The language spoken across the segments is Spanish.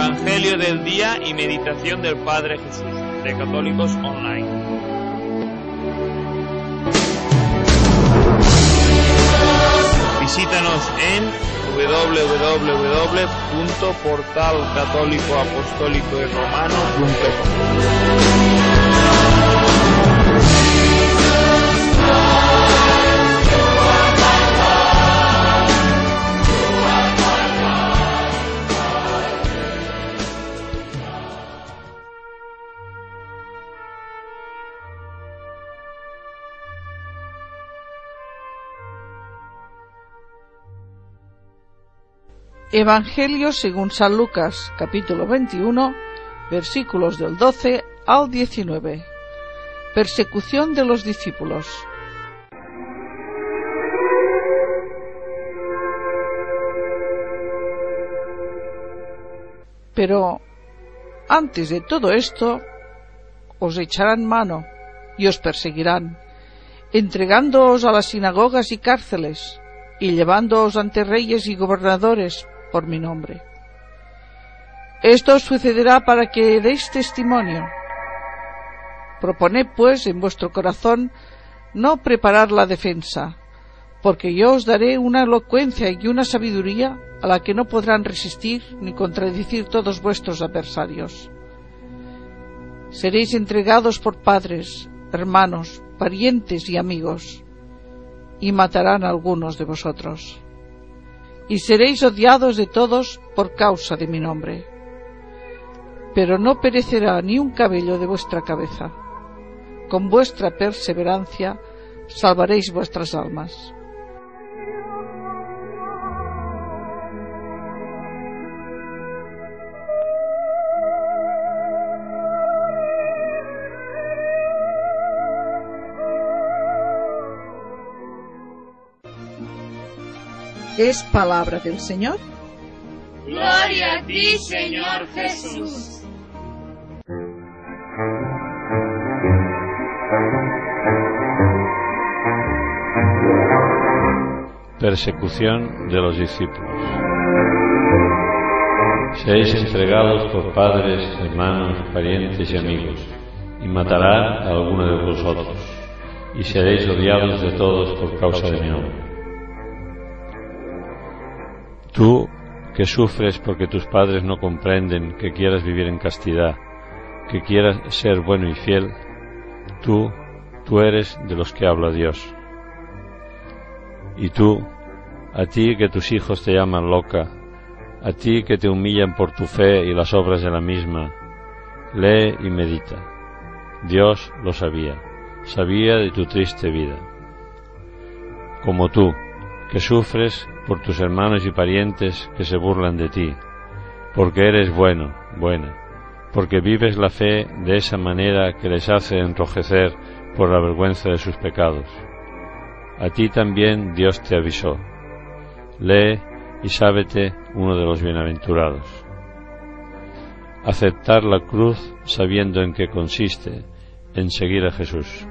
Evangelio del día y meditación del Padre Jesús, de Católicos Online. Visítanos en www.portalcatólicoapostólicoyromano.com. Evangelio según San Lucas, capítulo 21, versículos del 12 al 19. Persecución de los discípulos. Pero antes de todo esto, os echarán mano y os perseguirán, entregándoos a las sinagogas y cárceles, y llevándoos ante reyes y gobernadores por mi nombre. Esto os sucederá para que deis testimonio. Proponed, pues, en vuestro corazón no preparar la defensa, porque yo os daré una elocuencia y una sabiduría a la que no podrán resistir ni contradecir todos vuestros adversarios. Seréis entregados por padres, hermanos, parientes y amigos, y matarán a algunos de vosotros. Y seréis odiados de todos por causa de mi nombre. Pero no perecerá ni un cabello de vuestra cabeza. Con vuestra perseverancia salvaréis vuestras almas. Es palabra del Señor. Gloria a ti, Señor Jesús. Persecución de los discípulos. Seréis entregados por padres, hermanos, parientes y amigos, y matarán a alguno de vosotros, y seréis odiados de todos por causa de mi nombre. Tú, que sufres porque tus padres no comprenden que quieras vivir en castidad, que quieras ser bueno y fiel, tú eres de los que habla Dios. Y tú, a ti que tus hijos te llaman loca, a ti que te humillan por tu fe y las obras de la misma, lee y medita. Dios lo sabía de tu triste vida. Como tú, que sufres por tus hermanos y parientes que se burlan de ti, porque eres buena, porque vives la fe de esa manera que les hace enrojecer por la vergüenza de sus pecados. A ti también Dios te avisó. Lee y sábete uno de los bienaventurados. Aceptar la cruz sabiendo en qué consiste, en seguir a Jesús.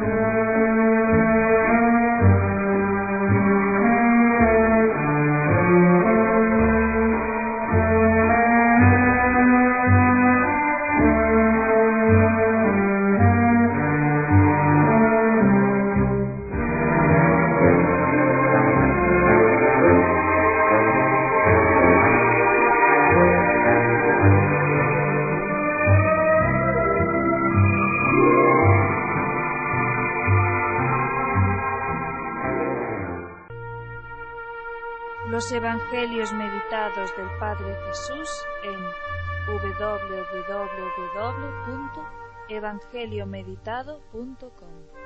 Los Evangelios meditados del Padre Jesús en www.evangeliomeditado.com.